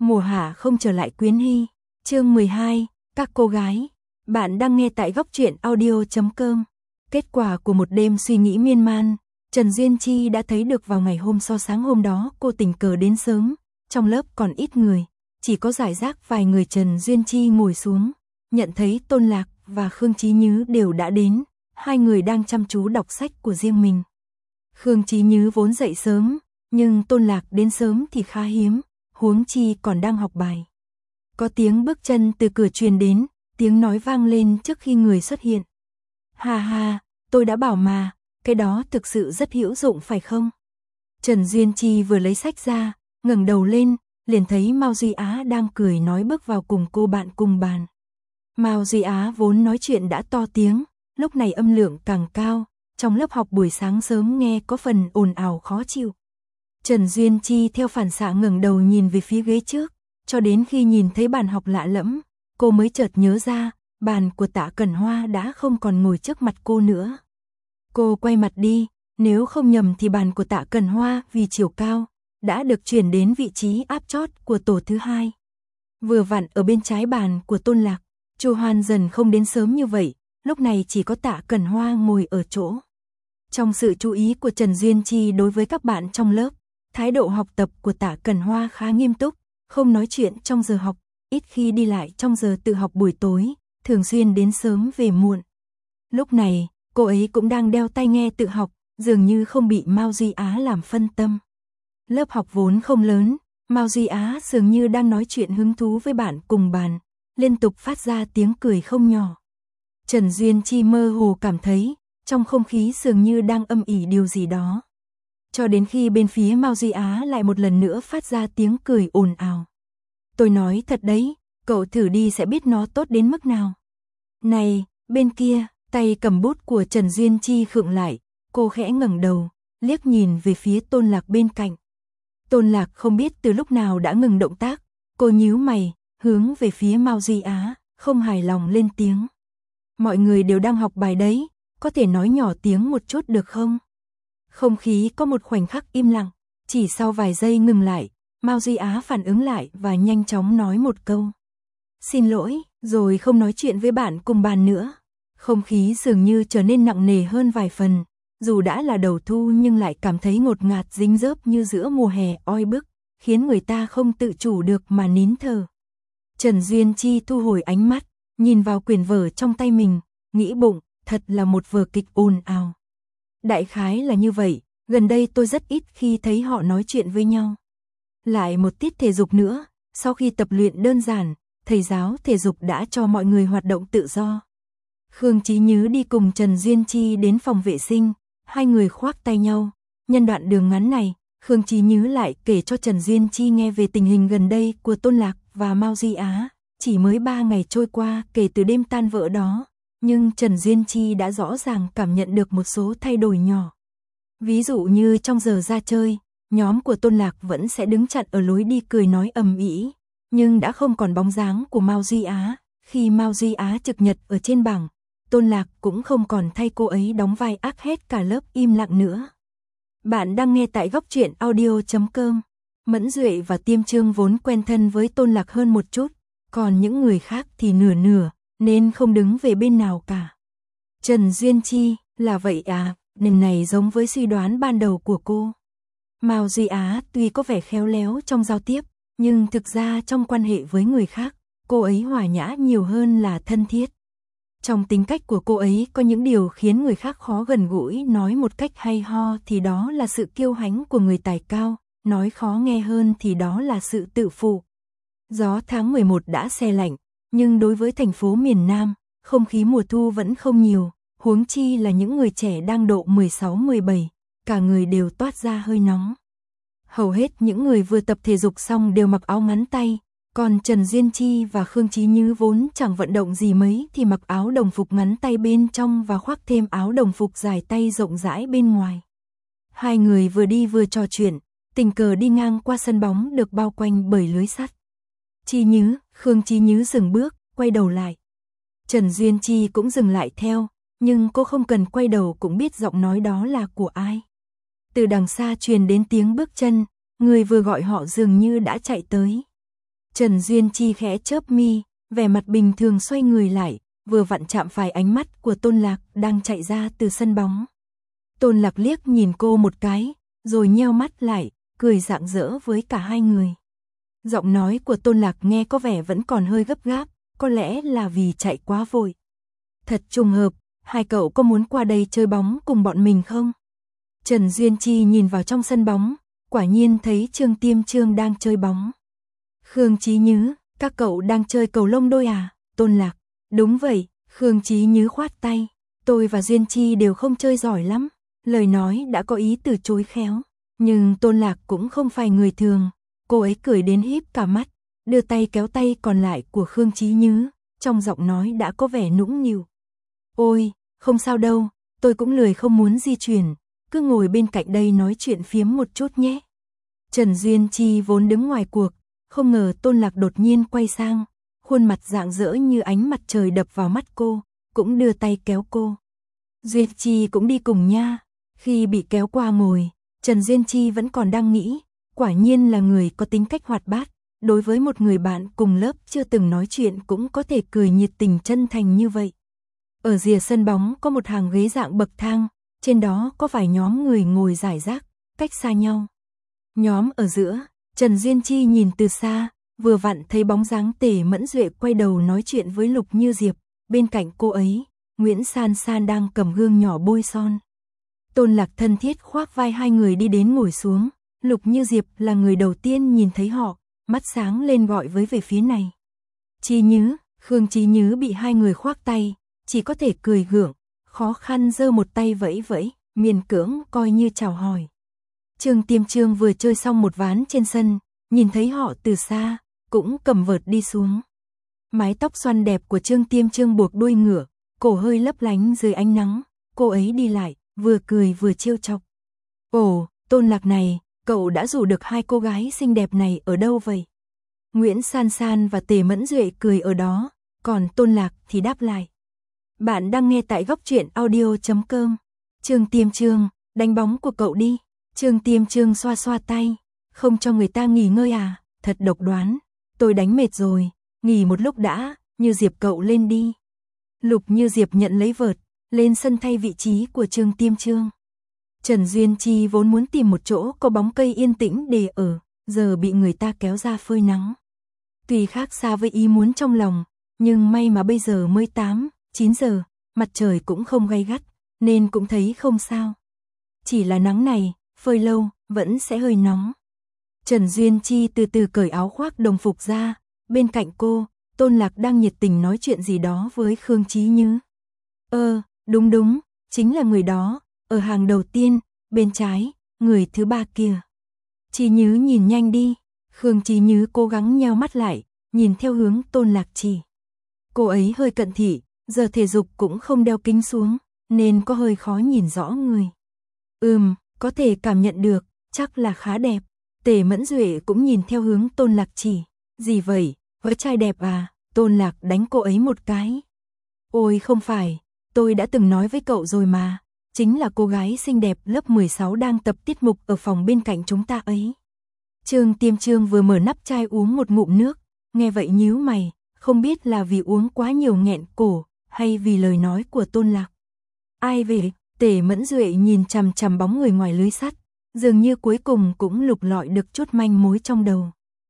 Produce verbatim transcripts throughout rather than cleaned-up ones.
Mùa hạ không trở lại Quyến Hy. Chương mười hai, các cô gái. Bạn đang nghe tại góc truyện audio chấm com. Kết quả của một đêm suy nghĩ miên man, Trần Duyên Chi đã thấy được vào ngày hôm sau sáng hôm đó cô tình cờ đến sớm, trong lớp còn ít người, chỉ có rải rác vài người. Trần Duyên Chi ngồi xuống, nhận thấy Tôn Lạc và Khương Chí Nhứ đều đã đến, hai người đang chăm chú đọc sách của riêng mình. Khương Chí Nhứ vốn dậy sớm, nhưng Tôn Lạc đến sớm thì khá hiếm, huống chi còn đang học bài. Có tiếng bước chân từ cửa truyền đến, tiếng nói vang lên trước khi người xuất hiện. Ha ha, tôi đã bảo mà, cái đó thực sự rất hữu dụng phải không? Trần Duyên Chi vừa lấy sách ra, ngẩng đầu lên, liền thấy Mao Duy Á đang cười nói bước vào cùng cô bạn cùng bàn. Mao Duy Á vốn nói chuyện đã to tiếng, lúc này âm lượng càng cao, trong lớp học buổi sáng sớm nghe có phần ồn ào khó chịu. Trần Duyên Chi theo phản xạ ngẩng đầu nhìn về phía ghế trước, cho đến khi nhìn thấy bàn học lạ lẫm, cô mới chợt nhớ ra, bàn của Tạ Cẩn Hoa đã không còn ngồi trước mặt cô nữa. Cô quay mặt đi, nếu không nhầm thì bàn của Tạ Cẩn Hoa vì chiều cao, đã được chuyển đến vị trí áp chót của tổ thứ hai. Vừa vặn ở bên trái bàn của Tôn Lạc, Chu Hoan dần không đến sớm như vậy, lúc này chỉ có Tạ Cẩn Hoa ngồi ở chỗ. Trong sự chú ý của Trần Duyên Chi đối với các bạn trong lớp, thái độ học tập của Tạ Cẩn Hoa khá nghiêm túc, không nói chuyện trong giờ học, ít khi đi lại trong giờ tự học buổi tối, thường xuyên đến sớm về muộn. Lúc này, cô ấy cũng đang đeo tai nghe tự học, dường như không bị Mao Duy Á làm phân tâm. Lớp học vốn không lớn, Mao Duy Á dường như đang nói chuyện hứng thú với bạn cùng bàn, liên tục phát ra tiếng cười không nhỏ. Trần Duyên Chi mơ hồ cảm thấy, trong không khí dường như đang âm ỉ điều gì đó. Cho đến khi bên phía Mao Duy Á lại một lần nữa phát ra tiếng cười ồn ào. Tôi nói thật đấy, cậu thử đi sẽ biết nó tốt đến mức nào. Này, bên kia, tay cầm bút của Trần Duyên Chi khựng lại, cô khẽ ngẩng đầu, liếc nhìn về phía Tôn Lạc bên cạnh. Tôn Lạc không biết từ lúc nào đã ngừng động tác, cô nhíu mày, hướng về phía Mao Duy Á, không hài lòng lên tiếng. Mọi người đều đang học bài đấy, có thể nói nhỏ tiếng một chút được không? Không khí có một khoảnh khắc im lặng, chỉ sau vài giây ngừng lại, Mao Duy Á phản ứng lại và nhanh chóng nói một câu. Xin lỗi, rồi không nói chuyện với bạn cùng bàn nữa. Không khí dường như trở nên nặng nề hơn vài phần, dù đã là đầu thu nhưng lại cảm thấy ngột ngạt dính dớp như giữa mùa hè oi bức, khiến người ta không tự chủ được mà nín thở. Trần Duyên Chi thu hồi ánh mắt, nhìn vào quyển vở trong tay mình, nghĩ bụng, thật là một vở kịch ồn ào. Đại khái là như vậy, gần đây tôi rất ít khi thấy họ nói chuyện với nhau. Lại một tiết thể dục nữa, sau khi tập luyện đơn giản, thầy giáo thể dục đã cho mọi người hoạt động tự do. Khương Chí Nhứ đi cùng Trần Duyên Chi đến phòng vệ sinh, hai người khoác tay nhau. Nhân đoạn đường ngắn này, Khương Chí Nhứ lại kể cho Trần Duyên Chi nghe về tình hình gần đây của Tôn Lạc và Mao Duy Á. Chỉ mới ba ngày trôi qua kể từ đêm tan vỡ đó, nhưng Trần Duyên Chi đã rõ ràng cảm nhận được một số thay đổi nhỏ. Ví dụ như trong giờ ra chơi, nhóm của Tôn Lạc vẫn sẽ đứng chặn ở lối đi cười nói ầm ĩ, nhưng đã không còn bóng dáng của Mao Duy Á. Khi Mao Duy Á trực nhật ở trên bảng, Tôn Lạc cũng không còn thay cô ấy đóng vai ác hết cả lớp im lặng nữa. Bạn đang nghe tại góc truyện audio chấm com. Mẫn Duệ và Tiêm Trương vốn quen thân với Tôn Lạc hơn một chút, còn những người khác thì nửa nửa, nên không đứng về bên nào cả. Trần Duyên Chi, là vậy à, nên này giống với suy đoán ban đầu của cô. Mao Duy Á tuy có vẻ khéo léo trong giao tiếp, nhưng thực ra trong quan hệ với người khác, cô ấy hòa nhã nhiều hơn là thân thiết. Trong tính cách của cô ấy có những điều khiến người khác khó gần gũi, nói một cách hay ho thì đó là sự kiêu hãnh của người tài cao, nói khó nghe hơn thì đó là sự tự phụ. Gió tháng mười một đã se lạnh, nhưng đối với thành phố miền Nam, không khí mùa thu vẫn không nhiều, huống chi là những người trẻ đang độ mười sáu mười bảy, cả người đều toát ra hơi nóng. Hầu hết những người vừa tập thể dục xong đều mặc áo ngắn tay, còn Trần Duyên Chi và Khương Chí Nhứ vốn chẳng vận động gì mấy thì mặc áo đồng phục ngắn tay bên trong và khoác thêm áo đồng phục dài tay rộng rãi bên ngoài. Hai người vừa đi vừa trò chuyện, tình cờ đi ngang qua sân bóng được bao quanh bởi lưới sắt. Chi Nhứ, Khương Chí Nhứ dừng bước, quay đầu lại. Trần Duyên Chi cũng dừng lại theo, nhưng cô không cần quay đầu cũng biết giọng nói đó là của ai. Từ đằng xa truyền đến tiếng bước chân, người vừa gọi họ dường như đã chạy tới. Trần Duyên Chi khẽ chớp mi, vẻ mặt bình thường xoay người lại, vừa vặn chạm phải ánh mắt của Tôn Lạc đang chạy ra từ sân bóng. Tôn Lạc liếc nhìn cô một cái, rồi nheo mắt lại, cười rạng rỡ với cả hai người. Giọng nói của Tôn Lạc nghe có vẻ vẫn còn hơi gấp gáp, có lẽ là vì chạy quá vội. Thật trùng hợp, hai cậu có muốn qua đây chơi bóng cùng bọn mình không? Trần Duyên Chi nhìn vào trong sân bóng, quả nhiên thấy Trương Tiêm Trương đang chơi bóng. Khương Chí Nhứ, các cậu đang chơi cầu lông đôi à? Tôn Lạc, đúng vậy. Khương Chí Nhứ khoát tay, tôi và Duyên Chi đều không chơi giỏi lắm. Lời nói đã có ý từ chối khéo, nhưng Tôn Lạc cũng không phải người thường. Cô ấy cười đến híp cả mắt, đưa tay kéo tay còn lại của Khương Chí Nhứ, trong giọng nói đã có vẻ nũng nịu. Ôi, không sao đâu, tôi cũng lười không muốn di chuyển, cứ ngồi bên cạnh đây nói chuyện phiếm một chút nhé. Trần Duyên Chi vốn đứng ngoài cuộc, không ngờ Tôn Lạc đột nhiên quay sang, khuôn mặt rạng rỡ như ánh mặt trời đập vào mắt cô, cũng đưa tay kéo cô. Duyên Chi cũng đi cùng nha. Khi bị kéo qua ngồi, Trần Duyên Chi vẫn còn đang nghĩ, quả nhiên là người có tính cách hoạt bát, đối với một người bạn cùng lớp chưa từng nói chuyện cũng có thể cười nhiệt tình chân thành như vậy. Ở rìa sân bóng có một hàng ghế dạng bậc thang, trên đó có vài nhóm người ngồi rải rác, cách xa nhau. Nhóm ở giữa, Trần Duyên Chi nhìn từ xa, vừa vặn thấy bóng dáng Tề Mẫn Duệ quay đầu nói chuyện với Lục Như Diệp, bên cạnh cô ấy, Nguyễn San San đang cầm gương nhỏ bôi son. Tôn Lạc thân thiết khoác vai hai người đi đến ngồi xuống, Lục Như Diệp là người đầu tiên nhìn thấy họ, mắt sáng lên gọi với về phía này. Chí Nhứ, Khương Chí Nhứ bị hai người khoác tay, chỉ có thể cười gượng, khó khăn giơ một tay vẫy vẫy, miễn cưỡng coi như chào hỏi. Trương Tiêm Trương vừa chơi xong một ván trên sân, nhìn thấy họ từ xa, cũng cầm vợt đi xuống. Mái tóc xoăn đẹp của Trương Tiêm Trương buộc đuôi ngựa, cổ hơi lấp lánh dưới ánh nắng, cô ấy đi lại, vừa cười vừa trêu chọc. Ồ, Tôn Lạc này, cậu đã rủ được hai cô gái xinh đẹp này ở đâu vậy? Nguyễn San San và Tề Mẫn Duệ cười ở đó, còn Tôn Lạc thì đáp lại. Bạn đang nghe tại góc truyện audio chấm com. Trương Tiêm Trương, đánh bóng của cậu đi. Trương Tiêm Trương xoa xoa tay, không cho người ta nghỉ ngơi à, thật độc đoán. Tôi đánh mệt rồi, nghỉ một lúc đã, Như Diệp cậu lên đi. Lục Như Diệp nhận lấy vợt, lên sân thay vị trí của Trương Tiêm Trương. Trần Duyên Chi vốn muốn tìm một chỗ có bóng cây yên tĩnh để ở, giờ bị người ta kéo ra phơi nắng. Tuy khác xa với ý muốn trong lòng, nhưng may mà bây giờ mới tám, chín giờ, mặt trời cũng không gay gắt, nên cũng thấy không sao. Chỉ là nắng này, phơi lâu, vẫn sẽ hơi nóng. Trần Duyên Chi từ từ cởi áo khoác đồng phục ra, bên cạnh cô, Tôn Lạc đang nhiệt tình nói chuyện gì đó với Khương Chí Nhứ. Ơ, đúng đúng, chính là người đó, ở hàng đầu tiên, bên trái, người thứ ba kia. Chí Nhứ nhìn nhanh đi, Khương Chí Nhứ cố gắng nheo mắt lại, nhìn theo hướng Tôn Lạc chỉ. Cô ấy hơi cận thị, giờ thể dục cũng không đeo kính xuống, nên có hơi khó nhìn rõ người. Ừm, có thể cảm nhận được, chắc là khá đẹp. Tề Mẫn Duệ cũng nhìn theo hướng Tôn Lạc chỉ. Gì vậy, với trai đẹp à? Tôn Lạc đánh cô ấy một cái. Ôi không phải, tôi đã từng nói với cậu rồi mà. Chính là cô gái xinh đẹp lớp mười sáu đang tập tiết mục ở phòng bên cạnh chúng ta ấy. Trương Tiêm Trương vừa mở nắp chai uống một ngụm nước, nghe vậy nhíu mày, không biết là vì uống quá nhiều nghẹn cổ, hay vì lời nói của Tôn Lạc. Ai về? Tề Mẫn Duệ nhìn chằm chằm bóng người ngoài lưới sắt, dường như cuối cùng cũng lục lọi được chút manh mối trong đầu.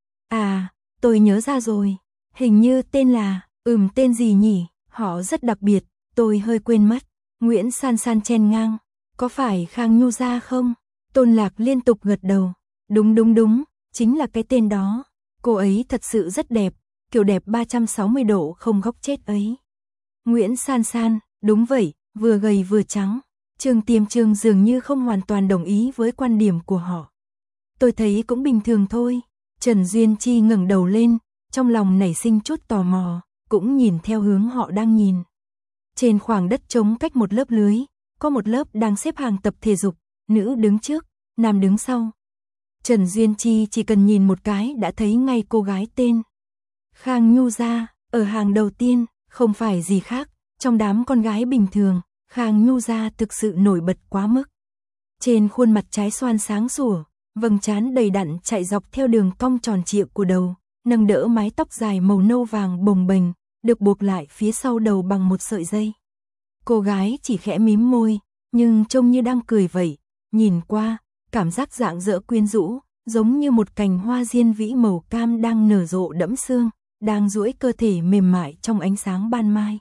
À, tôi nhớ ra rồi, hình như tên là, ừm tên gì nhỉ, họ rất đặc biệt, tôi hơi quên mất. Nguyễn San San chen ngang, có phải Khang Nhu Gia không? Tôn Lạc liên tục gật đầu, đúng đúng đúng, chính là cái tên đó, cô ấy thật sự rất đẹp, kiểu đẹp ba trăm sáu mươi độ không góc chết ấy. Nguyễn San San, đúng vậy, vừa gầy vừa trắng. Trương Tiêm Trương dường như không hoàn toàn đồng ý với quan điểm của họ. Tôi thấy cũng bình thường thôi. Trần Duyên Chi ngẩng đầu lên, trong lòng nảy sinh chút tò mò, cũng nhìn theo hướng họ đang nhìn. Trên khoảng đất trống cách một lớp lưới, có một lớp đang xếp hàng tập thể dục, nữ đứng trước, nam đứng sau. Trần Duyên Chi chỉ cần nhìn một cái đã thấy ngay cô gái tên Khang Nhu Gia, ở hàng đầu tiên, không phải gì khác, trong đám con gái bình thường. Khang Nhu Gia thực sự nổi bật quá mức. Trên khuôn mặt trái xoan sáng sủa, vầng trán đầy đặn chạy dọc theo đường cong tròn trịa của đầu, nâng đỡ mái tóc dài màu nâu vàng bồng bềnh, được buộc lại phía sau đầu bằng một sợi dây. Cô gái chỉ khẽ mím môi, nhưng trông như đang cười vậy, nhìn qua, cảm giác rạng rỡ quyến rũ, giống như một cành hoa diên vĩ màu cam đang nở rộ đẫm sương, đang duỗi cơ thể mềm mại trong ánh sáng ban mai.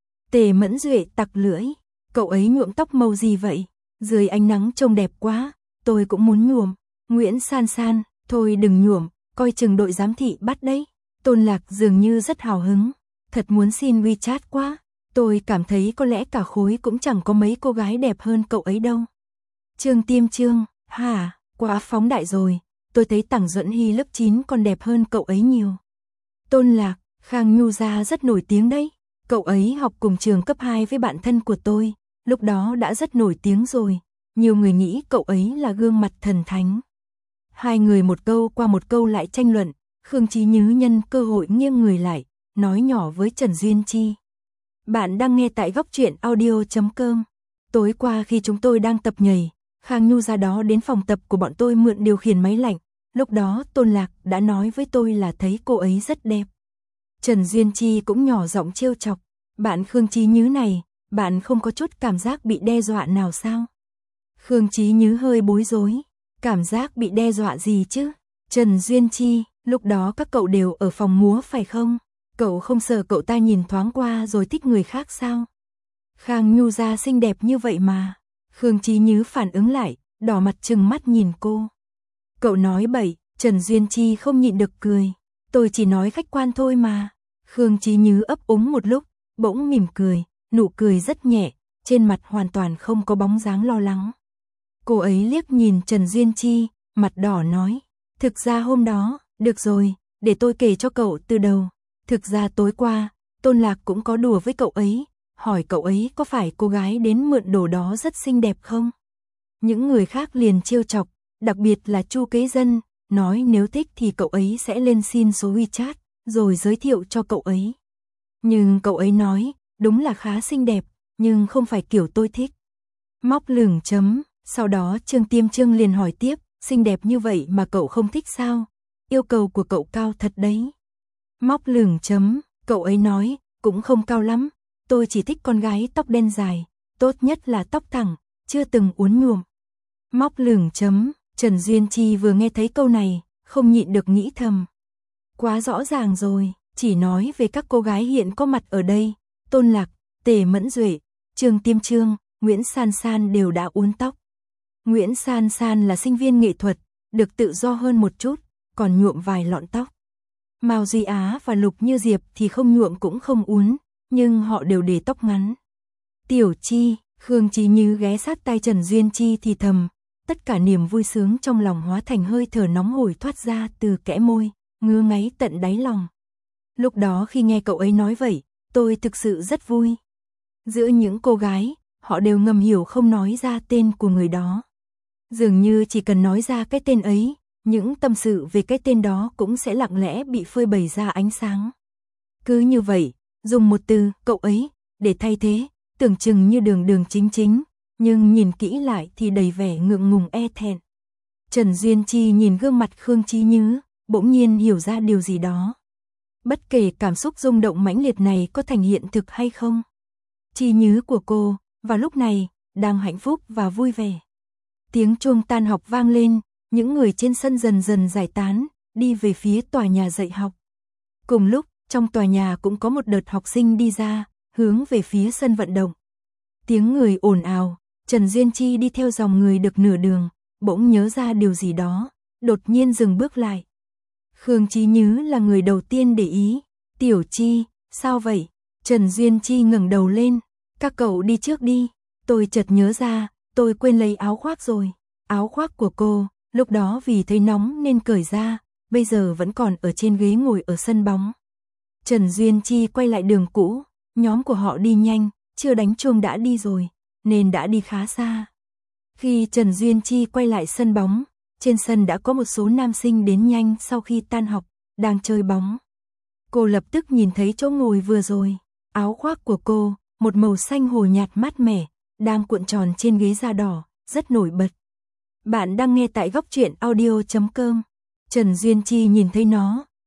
Tề Mẫn Duệ tặc lưỡi, cậu ấy nhuộm tóc màu gì vậy? Dưới ánh nắng trông đẹp quá, tôi cũng muốn nhuộm. Nguyễn San San, thôi đừng nhuộm, coi chừng đội giám thị bắt đấy. Tôn Lạc dường như rất hào hứng, thật muốn xin WeChat quá. Tôi cảm thấy có lẽ cả khối cũng chẳng có mấy cô gái đẹp hơn cậu ấy đâu. Trương Tiêm Trương, hả, quá phóng đại rồi, tôi thấy Tằng Duẫn Hy lớp chín còn đẹp hơn cậu ấy nhiều. Tôn Lạc, Khang Nhu Gia rất nổi tiếng đấy, cậu ấy học cùng trường cấp hai với bạn thân của tôi, lúc đó đã rất nổi tiếng rồi, nhiều người nghĩ cậu ấy là gương mặt thần thánh. Hai người một câu qua một câu lại tranh luận, Khương Chí Nhứ nhân cơ hội nghiêng người lại, nói nhỏ với Trần Duyên Chi. Bạn đang nghe tại góc truyện audio chấm com. Tối qua khi chúng tôi đang tập nhảy, Khang Nhu ra đó đến phòng tập của bọn tôi mượn điều khiển máy lạnh, lúc đó Tôn Lạc đã nói với tôi là thấy cô ấy rất đẹp. Trần Duyên Chi cũng nhỏ giọng trêu chọc, bạn Khương Chí Nhứ này, bạn không có chút cảm giác bị đe dọa nào sao? Khương Chí Nhứ hơi bối rối, cảm giác bị đe dọa gì chứ? Trần Duyên Chi, lúc đó các cậu đều ở phòng múa phải không? Cậu không sợ cậu ta nhìn thoáng qua rồi thích người khác sao? Khang Nhu Gia xinh đẹp như vậy mà. Khương Chí Nhứ phản ứng lại, đỏ mặt trừng mắt nhìn cô. Cậu nói bậy, Trần Duyên Chi không nhịn được cười. Tôi chỉ nói khách quan thôi mà. Khương Chí Nhứ ấp úng một lúc, bỗng mỉm cười, nụ cười rất nhẹ, trên mặt hoàn toàn không có bóng dáng lo lắng. Cô ấy liếc nhìn Trần Duyên Chi, mặt đỏ nói, thực ra hôm đó, được rồi, để tôi kể cho cậu từ đầu. Thực ra tối qua, Tôn Lạc cũng có đùa với cậu ấy, hỏi cậu ấy có phải cô gái đến mượn đồ đó rất xinh đẹp không? Những người khác liền trêu chọc, đặc biệt là Chu Kế Dân, nói nếu thích thì cậu ấy sẽ lên xin số WeChat, rồi giới thiệu cho cậu ấy. Nhưng cậu ấy nói, đúng là khá xinh đẹp, nhưng không phải kiểu tôi thích. Móc lửng chấm, sau đó Trương Tiêm Trương liền hỏi tiếp, xinh đẹp như vậy mà cậu không thích sao? Yêu cầu của cậu cao thật đấy. Móc lửng chấm, cậu ấy nói, cũng không cao lắm, tôi chỉ thích con gái tóc đen dài, tốt nhất là tóc thẳng, chưa từng uốn nhuộm. Móc lửng chấm, Trần Duyên Chi vừa nghe thấy câu này, không nhịn được nghĩ thầm. Quá rõ ràng rồi, chỉ nói về các cô gái hiện có mặt ở đây, Tôn Lạc, Tề Mẫn Duệ, Trương Tiêm Trương, Nguyễn San San đều đã uốn tóc. Nguyễn San San là sinh viên nghệ thuật, được tự do hơn một chút, còn nhuộm vài lọn tóc. Mao Duy Á và Lục Như Diệp thì không nhuộm cũng không uốn, nhưng họ đều để tóc ngắn. Tiểu Chi, Khương Chí Như ghé sát tai Trần Duyên Chi thì thầm, tất cả niềm vui sướng trong lòng hóa thành hơi thở nóng hổi thoát ra từ kẽ môi, ngứa ngáy tận đáy lòng. Lúc đó khi nghe cậu ấy nói vậy, tôi thực sự rất vui. Giữa những cô gái, họ đều ngầm hiểu không nói ra tên của người đó. Dường như chỉ cần nói ra cái tên ấy, những tâm sự về cái tên đó cũng sẽ lặng lẽ bị phơi bày ra ánh sáng. Cứ như vậy, dùng một từ, cậu ấy, để thay thế, tưởng chừng như đường đường chính chính, nhưng nhìn kỹ lại thì đầy vẻ ngượng ngùng e thẹn. Trần Duyên Chi nhìn gương mặt Khương Chí Nhứ, bỗng nhiên hiểu ra điều gì đó. Bất kể cảm xúc rung động mãnh liệt này có thành hiện thực hay không, Chi Nhứ của cô, vào lúc này, đang hạnh phúc và vui vẻ. Tiếng chuông tan học vang lên, những người trên sân dần dần giải tán, đi về phía tòa nhà dạy học. Cùng lúc, trong tòa nhà cũng có một đợt học sinh đi ra, hướng về phía sân vận động. Tiếng người ồn ào, Trần Duyên Chi đi theo dòng người được nửa đường, bỗng nhớ ra điều gì đó, đột nhiên dừng bước lại. Khương Chí Nhứ là người đầu tiên để ý, Tiểu Chi, sao vậy? Trần Duyên Chi ngẩng đầu lên, các cậu đi trước đi, tôi chợt nhớ ra, tôi quên lấy áo khoác rồi. Áo khoác của cô, lúc đó vì thấy nóng nên cởi ra, bây giờ vẫn còn ở trên ghế ngồi ở sân bóng. Trần Duyên Chi quay lại đường cũ, nhóm của họ đi nhanh, chưa đánh chuông đã đi rồi, nên đã đi khá xa. Khi Trần Duyên Chi quay lại sân bóng, trên sân đã có một số nam sinh đến nhanh sau khi tan học, đang chơi bóng. Cô lập tức nhìn thấy chỗ ngồi vừa rồi, áo khoác của cô, một màu xanh hồ nhạt mát mẻ, đang cuộn tròn trên ghế da đỏ, rất nổi bật. Bạn đang nghe tại góc truyện audio chấm com. Trần Duyên Chi nhìn thấy nó,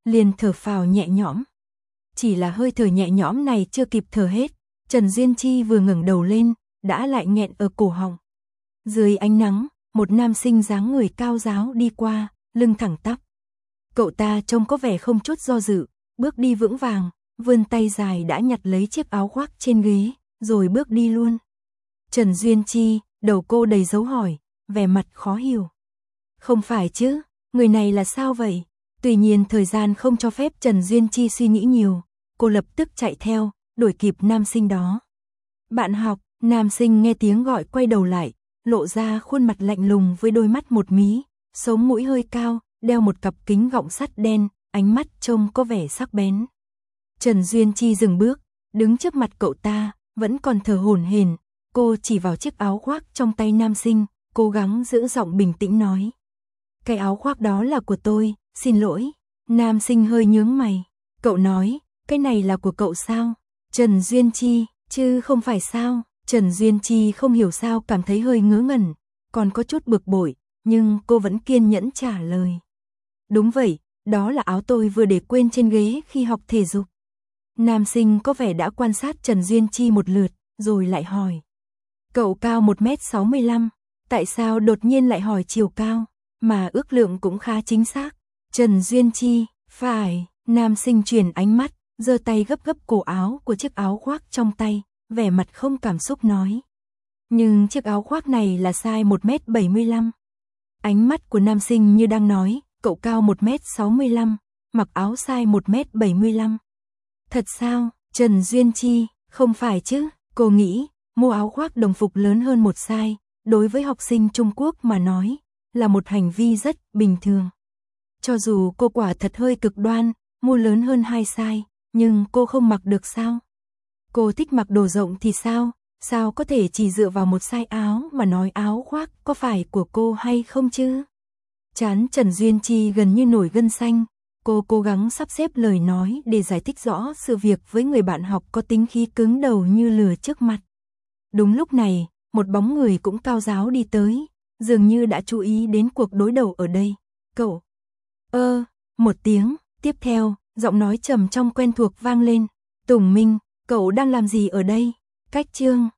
liền thở phào nhẹ nhõm. Chỉ là hơi thở nhẹ nhõm này chưa kịp thở hết, Trần Duyên Chi vừa ngẩng đầu lên, đã lại nghẹn ở cổ họng. Dưới ánh nắng, một nam sinh dáng người cao ráo đi qua, lưng thẳng tắp. Cậu ta trông có vẻ không chút do dự, bước đi vững vàng, vươn tay dài đã nhặt lấy chiếc áo khoác trên ghế, rồi bước đi luôn. Trần Duyên Chi, đầu cô đầy dấu hỏi, vẻ mặt khó hiểu. Không phải chứ, người này là sao vậy? Tuy nhiên thời gian không cho phép Trần Duyên Chi suy nghĩ nhiều, cô lập tức chạy theo, đuổi kịp nam sinh đó. Bạn học, nam sinh nghe tiếng gọi quay đầu lại, lộ ra khuôn mặt lạnh lùng với đôi mắt một mí, sống mũi hơi cao, đeo một cặp kính gọng sắt đen, ánh mắt trông có vẻ sắc bén. Trần Duyên Chi dừng bước, đứng trước mặt cậu ta, vẫn còn thở hổn hển, cô chỉ vào chiếc áo khoác trong tay nam sinh, cố gắng giữ giọng bình tĩnh nói. Cái áo khoác đó là của tôi, xin lỗi. Nam sinh hơi nhướng mày, cậu nói, cái này là của cậu sao? Trần Duyên Chi, chứ không phải sao? Trần Duyên Chi không hiểu sao cảm thấy hơi ngớ ngẩn, còn có chút bực bội, nhưng cô vẫn kiên nhẫn trả lời. Đúng vậy, đó là áo tôi vừa để quên trên ghế khi học thể dục. Nam sinh có vẻ đã quan sát Trần Duyên Chi một lượt, rồi lại hỏi. Cậu cao một mét sáu mươi lăm, tại sao đột nhiên lại hỏi chiều cao, mà ước lượng cũng khá chính xác. Trần Duyên Chi, phải, nam sinh chuyển ánh mắt, giơ tay gấp gấp cổ áo của chiếc áo khoác trong tay, vẻ mặt không cảm xúc nói. Nhưng chiếc áo khoác này là size một mét bảy mươi lăm. Ánh mắt của nam sinh như đang nói, cậu cao một mét sáu mươi lăm, mặc áo size một mét bảy mươi lăm. Thật sao? Trần Duyên Chi, không phải chứ, cô nghĩ, mua áo khoác đồng phục lớn hơn một size, đối với học sinh Trung Quốc mà nói, là một hành vi rất bình thường. Cho dù cô quả thật hơi cực đoan, mua lớn hơn hai size, nhưng cô không mặc được sao? Cô thích mặc đồ rộng thì sao? Sao có thể chỉ dựa vào một size áo mà nói áo khoác có phải của cô hay không chứ? Trán Trần Duyên Chi gần như nổi gân xanh, cô cố gắng sắp xếp lời nói để giải thích rõ sự việc với người bạn học có tính khí cứng đầu như lửa trước mặt. Đúng lúc này, một bóng người cũng cao ráo đi tới, dường như đã chú ý đến cuộc đối đầu ở đây. Cậu, ơ, một tiếng, tiếp theo, giọng nói trầm trong quen thuộc vang lên. Tùng Minh, cậu đang làm gì ở đây? Cách Trương,